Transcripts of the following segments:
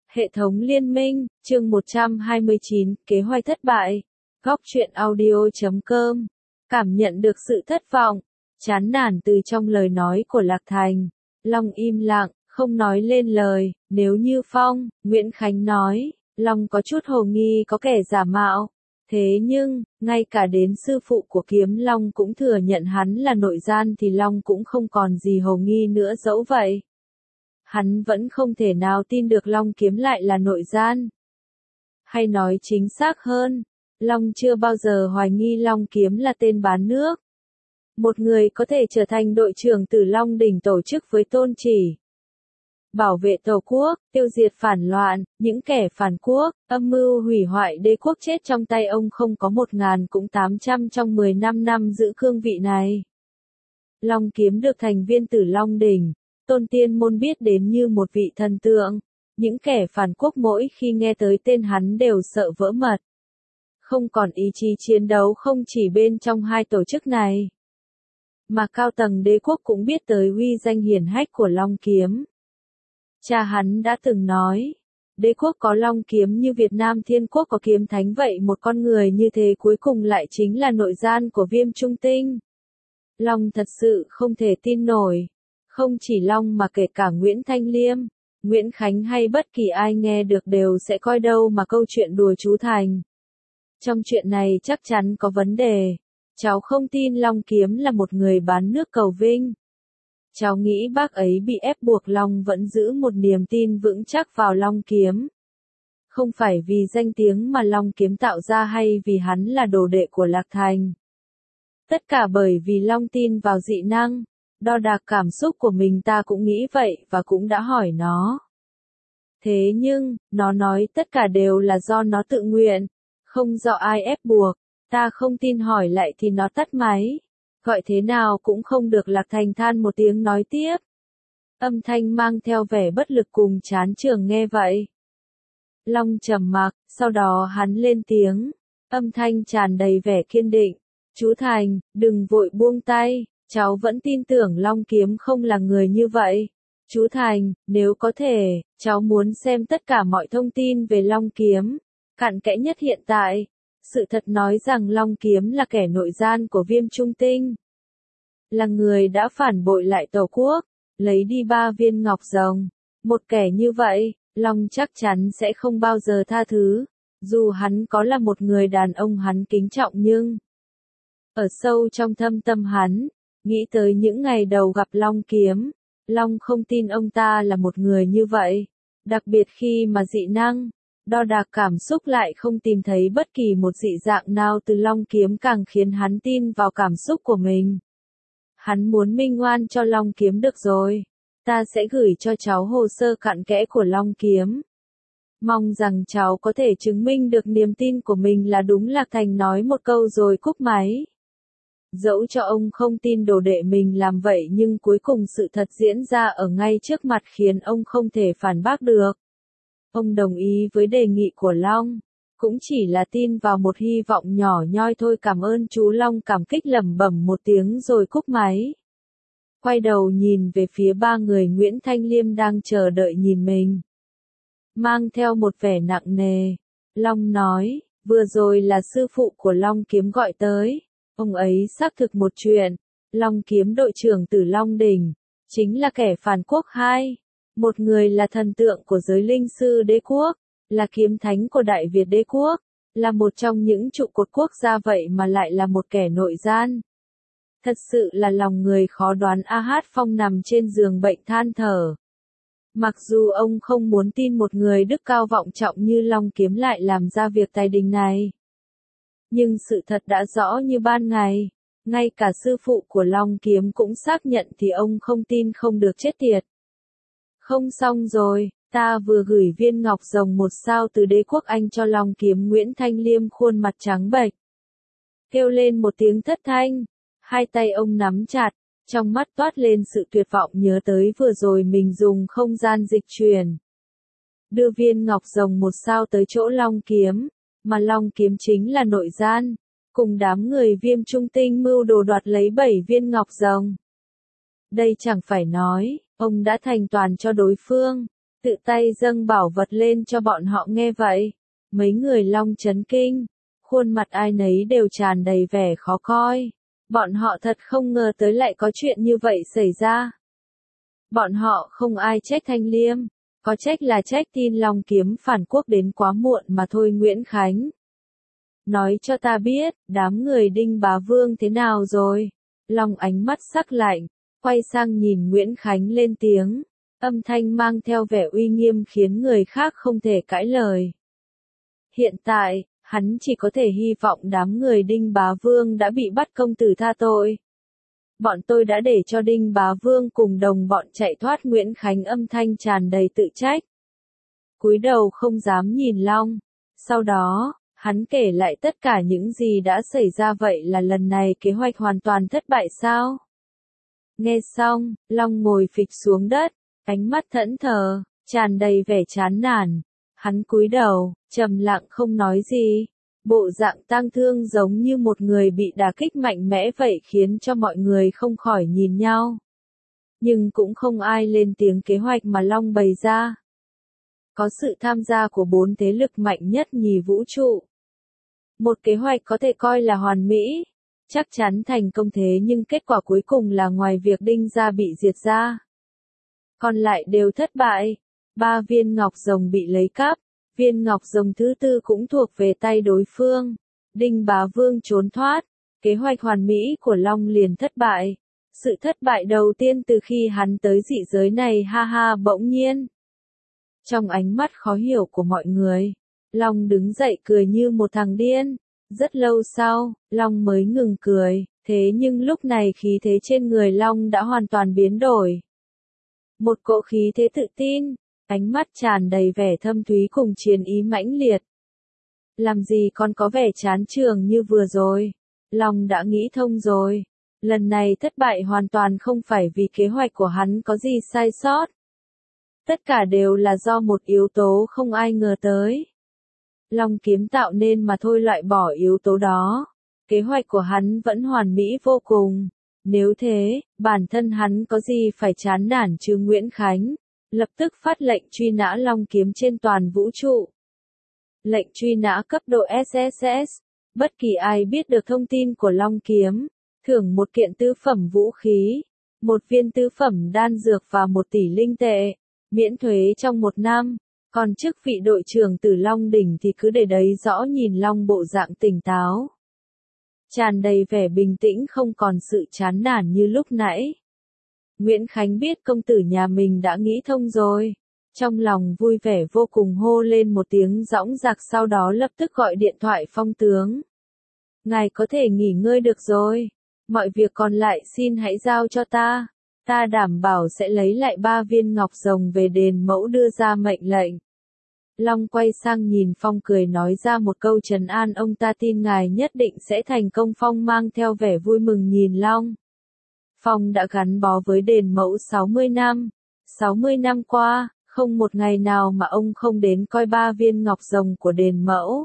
Hệ thống liên minh, chương 129, kế hoạch thất bại. Góc truyện audio.com. Cảm nhận được sự thất vọng, chán nản từ trong lời nói của Lạc Thành. Long im lặng, không nói lên lời. Nếu như Phong, Nguyễn Khánh nói, Long có chút hồ nghi có kẻ giả mạo. Thế nhưng, ngay cả đến sư phụ của Kiếm Long cũng thừa nhận hắn là nội gian thì Long cũng không còn gì hồ nghi nữa dẫu vậy. Hắn vẫn không thể nào tin được Long Kiếm lại là nội gian. Hay nói chính xác hơn, Long chưa bao giờ hoài nghi Long Kiếm là tên bán nước. Một người có thể trở thành đội trưởng Tử Long Đỉnh tổ chức với tôn chỉ bảo vệ Tổ quốc, tiêu diệt phản loạn, những kẻ phản quốc, âm mưu hủy hoại đế quốc chết trong tay ông không có 1.000 cũng 800 trong 15 năm giữ cương vị này. Long Kiếm được thành viên Tử Long Đỉnh, Tôn Tiên Môn biết đến như một vị thần tượng. Những kẻ phản quốc mỗi khi nghe tới tên hắn đều sợ vỡ mật. Không còn ý chí chiến đấu không chỉ bên trong hai tổ chức này, mà cao tầng đế quốc cũng biết tới uy danh hiển hách của Long Kiếm. Cha hắn đã từng nói, đế quốc có Long Kiếm như Việt Nam Thiên Quốc có Kiếm Thánh vậy một con người như thế cuối cùng lại chính là nội gian của Viêm Trung Tinh. Long thật sự không thể tin nổi. Không chỉ Long mà kể cả Nguyễn Thanh Liêm, Nguyễn Khánh hay bất kỳ ai nghe được đều sẽ coi đâu mà câu chuyện đùa chú Thành. Trong chuyện này chắc chắn có vấn đề. Cháu không tin Long Kiếm là một người bán nước cầu vinh. Cháu nghĩ bác ấy bị ép buộc. Long vẫn giữ một niềm tin vững chắc vào Long Kiếm. Không phải vì danh tiếng mà Long Kiếm tạo ra hay vì hắn là đồ đệ của Lạc Thành. Tất cả bởi vì Long tin vào dị năng. Đo đạc cảm xúc của mình ta cũng nghĩ vậy và cũng đã hỏi nó. Thế nhưng, nó nói tất cả đều là do nó tự nguyện, không do ai ép buộc. Ta không tin hỏi lại thì nó tắt máy. Gọi thế nào cũng không được. Lạc Thành than một tiếng nói tiếp. Âm thanh mang theo vẻ bất lực cùng chán chường nghe vậy. Long trầm mặc, sau đó hắn lên tiếng. Âm thanh tràn đầy vẻ kiên định. Chú Thành, đừng vội buông tay. Cháu vẫn tin tưởng Long Kiếm không là người như vậy. Chú Thành, nếu có thể, cháu muốn xem tất cả mọi thông tin về Long Kiếm. Cặn kẽ nhất hiện tại. Sự thật nói rằng Long Kiếm là kẻ nội gian của Viêm Trung Tinh. Là người đã phản bội lại Tổ quốc, lấy đi 3 viên ngọc rồng. Một kẻ như vậy, Long chắc chắn sẽ không bao giờ tha thứ. Dù hắn có là một người đàn ông hắn kính trọng nhưng ở sâu trong thâm tâm hắn, nghĩ tới những ngày đầu gặp Long Kiếm, Long không tin ông ta là một người như vậy. Đặc biệt khi mà dị năng, đo đạc cảm xúc lại không tìm thấy bất kỳ một dị dạng nào từ Long Kiếm càng khiến hắn tin vào cảm xúc của mình. Hắn muốn minh oan cho Long Kiếm. Được rồi, ta sẽ gửi cho cháu hồ sơ cặn kẽ của Long Kiếm. Mong rằng cháu có thể chứng minh được niềm tin của mình là đúng. Lạc Thành nói một câu rồi cúp máy. Dẫu cho ông không tin đồ đệ mình làm vậy nhưng cuối cùng sự thật diễn ra ở ngay trước mặt khiến ông không thể phản bác được. Ông đồng ý với đề nghị của Long, cũng chỉ là tin vào một hy vọng nhỏ nhoi thôi. Cảm ơn chú. Long cảm kích lẩm bẩm một tiếng rồi cúp máy. Quay đầu nhìn về phía 3 người Nguyễn Thanh Liêm đang chờ đợi nhìn mình. Mang theo một vẻ nặng nề, Long nói, vừa rồi là sư phụ của Long Kiếm gọi tới. Ông ấy xác thực một chuyện, Long Kiếm đội trưởng Tử Long Đỉnh, chính là kẻ phản quốc. Hai, một người là thần tượng của giới linh sư đế quốc, là kiếm thánh của Đại Việt đế quốc, là một trong những trụ cột quốc gia vậy mà lại là một kẻ nội gian. Thật sự là lòng người khó đoán. A Hát Phong nằm trên giường bệnh than thở. Mặc dù ông không muốn tin một người đức cao vọng trọng như Long Kiếm lại làm ra việc tài đình này. Nhưng sự thật đã rõ như ban ngày, ngay cả sư phụ của Long Kiếm cũng xác nhận thì ông không tin không được. Chết tiệt. Không xong rồi, ta vừa gửi viên ngọc rồng 1 sao từ đế quốc Anh cho Long Kiếm. Nguyễn Thanh Liêm khuôn mặt trắng bệch, kêu lên một tiếng thất thanh, hai tay ông nắm chặt, trong mắt toát lên sự tuyệt vọng nhớ tới vừa rồi mình dùng không gian dịch chuyển đưa viên ngọc rồng 1 sao tới chỗ Long Kiếm. Mà Long Kiếm chính là nội gian, cùng đám người Viêm Trung Tinh mưu đồ đoạt lấy 7 viên ngọc rồng. Đây chẳng phải nói, ông đã thành toàn cho đối phương. tự tay dâng bảo vật lên cho bọn họ nghe vậy. Mấy người Long chấn kinh, khuôn mặt ai nấy đều tràn đầy vẻ khó coi. Bọn họ thật không ngờ tới lại có chuyện như vậy xảy ra. Bọn họ không ai trách Thanh Liêm, có trách là trách tin Long Kiếm phản quốc đến quá muộn mà thôi. Nguyễn Khánh, nói cho ta biết, đám người Đinh Bá Vương thế nào rồi? Long ánh mắt sắc lạnh, quay sang nhìn Nguyễn Khánh lên tiếng, âm thanh mang theo vẻ uy nghiêm khiến người khác không thể cãi lời. Hiện tại, hắn chỉ có thể hy vọng đám người Đinh Bá Vương đã bị bắt công tử tha tội. Bọn tôi đã để cho Đinh Bá Vương cùng đồng bọn chạy thoát. Nguyễn Khánh âm thanh tràn đầy tự trách. Cúi đầu không dám nhìn Long. Sau đó, hắn kể lại tất cả những gì đã xảy ra. Vậy là lần này kế hoạch hoàn toàn thất bại sao? Nghe xong, Long ngồi phịch xuống đất, ánh mắt thẫn thờ, tràn đầy vẻ chán nản. Hắn cúi đầu, trầm lặng không nói gì. Bộ dạng tang thương giống như một người bị đả kích mạnh mẽ vậy khiến cho mọi người không khỏi nhìn nhau. Nhưng cũng không ai lên tiếng. Kế hoạch mà Long bày ra có sự tham gia của 4 thế lực mạnh nhất nhì vũ trụ. Một kế hoạch có thể coi là hoàn mỹ, chắc chắn thành công, thế nhưng kết quả cuối cùng là ngoài việc Đinh gia bị diệt ra, còn lại đều thất bại. 3 viên ngọc rồng bị lấy cắp, viên ngọc rồng thứ 4 cũng thuộc về tay đối phương. Đinh Bá Vương trốn thoát, kế hoạch hoàn mỹ của Long liền thất bại. Sự thất bại đầu tiên từ khi hắn tới dị giới này. Ha ha. Bỗng nhiên, trong ánh mắt khó hiểu của mọi người, Long đứng dậy cười như một thằng điên. Rất lâu sau, Long mới ngừng cười, thế nhưng lúc này khí thế trên người Long đã hoàn toàn biến đổi. Một cỗ khí thế tự tin, ánh mắt tràn đầy vẻ thâm thúy cùng chiến ý mãnh liệt. Làm gì còn có vẻ chán chường như vừa rồi. Long đã nghĩ thông rồi. Lần này thất bại hoàn toàn không phải vì kế hoạch của hắn có gì sai sót. Tất cả đều là do một yếu tố không ai ngờ tới. Long Kiếm tạo nên mà thôi. Loại bỏ yếu tố đó, kế hoạch của hắn vẫn hoàn mỹ vô cùng. Nếu thế, bản thân hắn có gì phải chán nản chứ? Nguyễn Khánh lập tức phát lệnh truy nã Long Kiếm trên toàn vũ trụ. Lệnh truy nã cấp độ SSS. Bất kỳ ai biết được thông tin của Long Kiếm, thưởng 1 kiện tứ phẩm vũ khí, 1 viên tứ phẩm đan dược và 1 tỷ linh tệ, miễn thuế trong 1 năm. Còn chức vị đội trưởng Tử Long Đỉnh thì cứ để đấy. Rõ nhìn Long bộ dạng tỉnh táo, tràn đầy vẻ bình tĩnh, không còn sự chán nản như lúc nãy. Nguyễn Khánh biết công tử nhà mình đã nghĩ thông rồi. Trong lòng vui vẻ vô cùng, hô lên một tiếng dõng dạc, sau đó lập tức gọi điện thoại Phong tướng. Ngài có thể nghỉ ngơi được rồi. Mọi việc còn lại xin hãy giao cho ta. Ta đảm bảo sẽ lấy lại 3 viên ngọc rồng về đền mẫu. Đưa ra mệnh lệnh. Long quay sang nhìn Phong cười nói ra một câu trấn an ông ta, tin ngài nhất định sẽ thành công. Phong mang theo vẻ vui mừng nhìn Long. Phong đã gắn bó với đền mẫu 60 năm. 60 năm qua, không một ngày nào mà ông không đến coi 3 viên ngọc rồng của đền mẫu.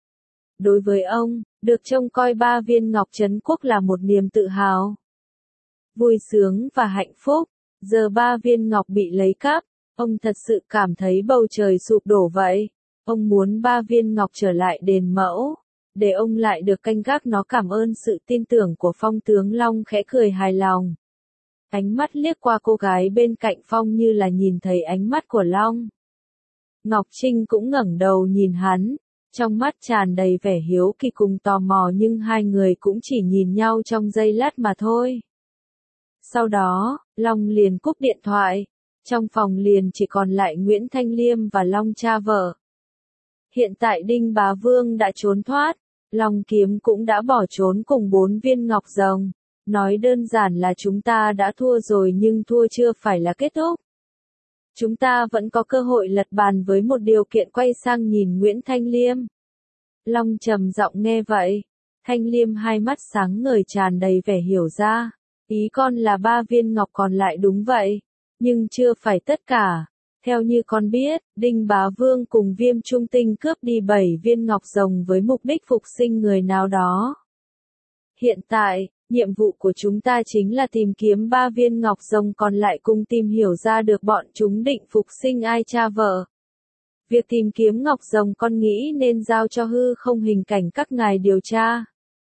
Đối với ông, được trông coi 3 viên ngọc trấn quốc là một niềm tự hào, vui sướng và hạnh phúc. Giờ 3 viên ngọc bị lấy cắp, ông thật sự cảm thấy bầu trời sụp đổ vậy. Ông muốn 3 viên ngọc trở lại đền mẫu, để ông lại được canh gác nó. Cảm ơn sự tin tưởng của Phong tướng. Long khẽ cười hài lòng. Ánh mắt liếc qua cô gái bên cạnh Phong như là nhìn thấy ánh mắt của Long. Ngọc Trinh cũng ngẩng đầu nhìn hắn, trong mắt tràn đầy vẻ hiếu kỳ cùng tò mò, nhưng hai người cũng chỉ nhìn nhau trong giây lát mà thôi. Sau đó, Long liền cúp điện thoại. Trong phòng liền chỉ còn lại Nguyễn Thanh Liêm và Long cha vợ. Hiện tại Đinh Bá Vương đã trốn thoát, Long Kiếm cũng đã bỏ trốn cùng 4 viên ngọc rồng. Nói đơn giản là chúng ta đã thua rồi, nhưng thua chưa phải là kết thúc. Chúng ta vẫn có cơ hội lật bàn với một điều kiện. Quay sang nhìn Nguyễn Thanh Liêm. Long trầm giọng nghe vậy. Thanh Liêm hai mắt sáng ngời tràn đầy vẻ hiểu ra. Ý con là 3 viên ngọc còn lại, đúng vậy. Nhưng chưa phải tất cả. Theo như con biết, Đinh Bá Vương cùng Viêm Trung Tinh cướp đi 7 viên ngọc rồng với mục đích phục sinh người nào đó. Hiện tại, Nhiệm vụ của chúng ta chính là tìm kiếm 3 viên ngọc rồng còn lại cùng tìm hiểu ra được bọn chúng định phục sinh ai cha vợ. Việc tìm kiếm ngọc rồng con nghĩ nên giao cho hư không hình cảnh các ngài điều tra.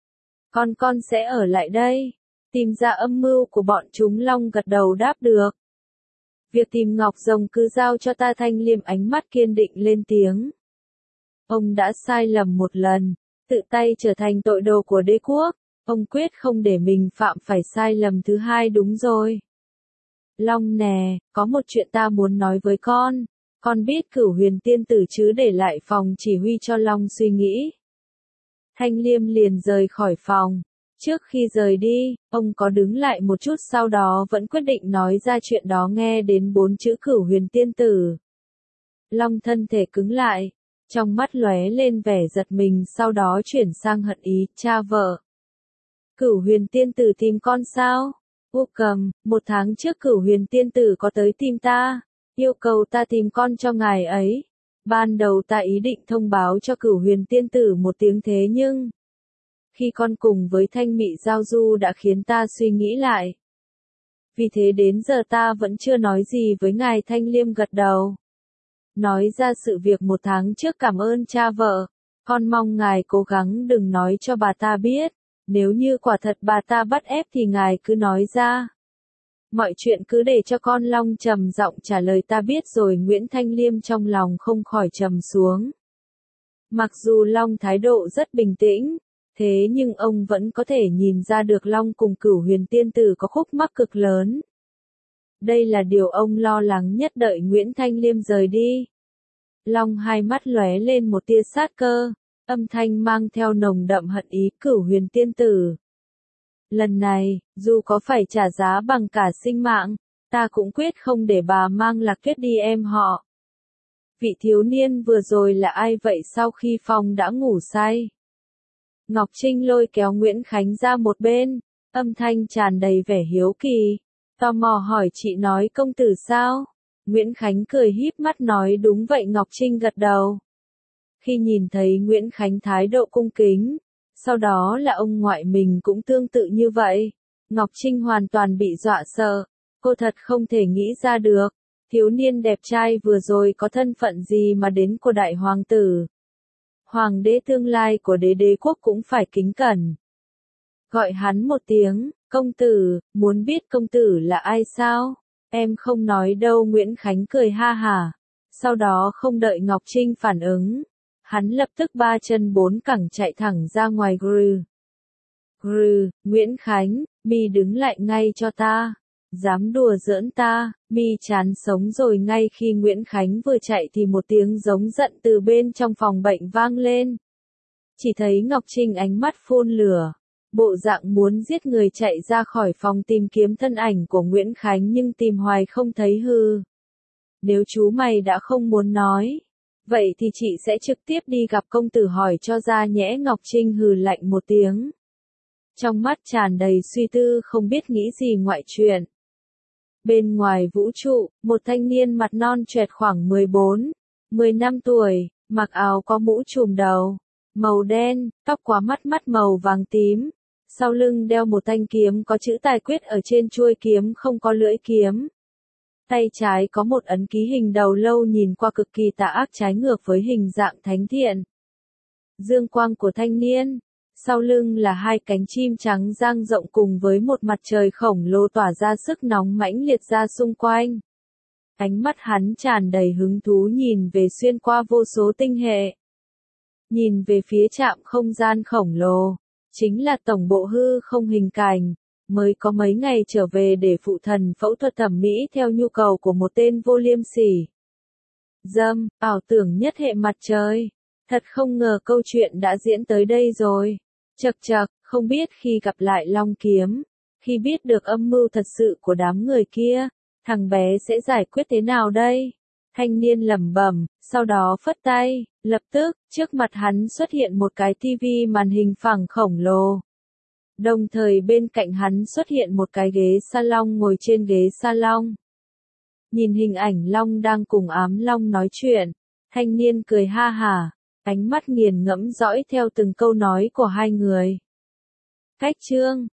Con sẽ ở lại đây, tìm ra âm mưu của bọn chúng. Long gật đầu đáp được. Việc tìm ngọc rồng cứ giao cho ta. Thanh Liêm ánh mắt kiên định lên tiếng. Ông đã sai lầm một lần, tự tay trở thành tội đồ của đế quốc. Ông quyết không để mình phạm phải sai lầm thứ hai. Đúng rồi. Long nè, có một chuyện ta muốn nói với con. Con biết Cửu Huyền Tiên Tử chứ? Để lại phòng chỉ huy cho Long suy nghĩ. Thanh Liêm liền rời khỏi phòng. Trước khi rời đi, ông có đứng lại một chút sau đó vẫn quyết định nói ra chuyện đó. Nghe đến 4 chữ Cửu Huyền Tiên Tử, Long thân thể cứng lại, trong mắt lóe lên vẻ giật mình sau đó chuyển sang hận ý. Cha vợ. Cửu Huyền Tiên Tử tìm con sao? U Cầm, 1 tháng trước Cửu Huyền Tiên Tử có tới tìm ta, yêu cầu ta tìm con cho ngài ấy. Ban đầu ta ý định thông báo cho Cửu Huyền Tiên Tử một tiếng, thế nhưng khi con cùng với Thanh Mị giao du đã khiến ta suy nghĩ lại. Vì thế đến giờ ta vẫn chưa nói gì với ngài. Thanh Liêm gật đầu, nói ra sự việc 1 tháng trước. Cảm ơn cha vợ, con mong ngài cố gắng đừng nói cho bà ta biết. Nếu như quả thật bà ta bắt ép thì ngài cứ nói ra. Mọi chuyện cứ để cho con. Long trầm giọng trả lời. Ta biết rồi. Nguyễn Thanh Liêm trong lòng không khỏi trầm xuống. Mặc dù Long thái độ rất bình tĩnh, thế nhưng ông vẫn có thể nhìn ra được Long cùng Cửu Huyền Tiên Tử có khúc mắc cực lớn. Đây là điều ông lo lắng nhất. Đợi Nguyễn Thanh Liêm rời đi, Long hai mắt lóe lên một tia sát cơ, âm thanh mang theo nồng đậm hận ý. Cửu Huyền Tiên Tử, lần này, dù có phải trả giá bằng cả sinh mạng, ta cũng quyết không để bà mang Lạc Tuyết đi em họ. Vị thiếu niên vừa rồi là ai vậy? Sau khi Phong đã ngủ say, Ngọc Trinh lôi kéo Nguyễn Khánh ra một bên, âm thanh tràn đầy vẻ hiếu kỳ, tò mò hỏi. Chị nói công tử sao? Nguyễn Khánh cười híp mắt nói. Đúng vậy. Ngọc Trinh gật đầu. Khi nhìn thấy Nguyễn Khánh thái độ cung kính, sau đó là ông ngoại mình cũng tương tự như vậy, Ngọc Trinh hoàn toàn bị dọa sợ. Cô thật không thể nghĩ ra được, thiếu niên đẹp trai vừa rồi có thân phận gì mà đến của đại hoàng tử. Hoàng đế tương lai của đế quốc cũng phải kính cẩn. Gọi hắn một tiếng, công tử. Muốn biết công tử là ai sao? Em không nói đâu. Nguyễn Khánh cười ha hả. Sau đó không đợi Ngọc Trinh phản ứng, hắn lập tức 3 chân 4 cẳng chạy thẳng ra ngoài. Grừ, Nguyễn Khánh, mi đứng lại ngay cho ta. Dám đùa giỡn ta, mi chán sống rồi. Ngay khi Nguyễn Khánh vừa chạy thì một tiếng giống giận từ bên trong phòng bệnh vang lên. Chỉ thấy Ngọc Trinh ánh mắt phun lửa, bộ dạng muốn giết người chạy ra khỏi phòng tìm kiếm thân ảnh của Nguyễn Khánh nhưng tìm hoài không thấy. Hừ, nếu chú mày đã không muốn nói, vậy thì chị sẽ trực tiếp đi gặp công tử hỏi cho ra nhẽ. Ngọc Trinh hừ lạnh một tiếng, trong mắt tràn đầy suy tư không biết nghĩ gì ngoại chuyện. Bên ngoài vũ trụ, một thanh niên mặt non choẹt khoảng 14-15 tuổi, mặc áo có mũ trùm đầu màu đen, tóc quá mắt màu vàng tím, sau lưng đeo một thanh kiếm có chữ tài quyết ở trên chuôi kiếm không có lưỡi kiếm. Tay trái có một ấn ký hình đầu lâu nhìn qua cực kỳ tà ác trái ngược với hình dạng thánh thiện. Dương quang của thanh niên, sau lưng là 2 cánh chim trắng dang rộng cùng với một mặt trời khổng lồ tỏa ra sức nóng mãnh liệt ra xung quanh. Ánh mắt hắn tràn đầy hứng thú nhìn về xuyên qua vô số tinh hệ. Nhìn về phía trạm không gian khổng lồ, chính là tổng bộ hư không hình cảnh, mới có mấy ngày trở về để phụ thần phẫu thuật thẩm mỹ theo nhu cầu của một tên vô liêm sỉ. Ảo tưởng nhất hệ mặt trời. Thật không ngờ câu chuyện đã diễn tới đây rồi. Chậc chậc, không biết khi gặp lại Long Kiếm, khi biết được âm mưu thật sự của đám người kia, thằng bé sẽ giải quyết thế nào đây? Thanh niên lẩm bẩm, sau đó phất tay, lập tức, trước mặt hắn xuất hiện một cái tivi màn hình phẳng khổng lồ. Đồng thời bên cạnh hắn xuất hiện một cái ghế salon. Ngồi trên ghế salon, nhìn hình ảnh Long đang cùng Ám Long nói chuyện, thanh niên cười ha hả, ánh mắt nghiền ngẫm dõi theo từng câu nói của hai người. Cách chương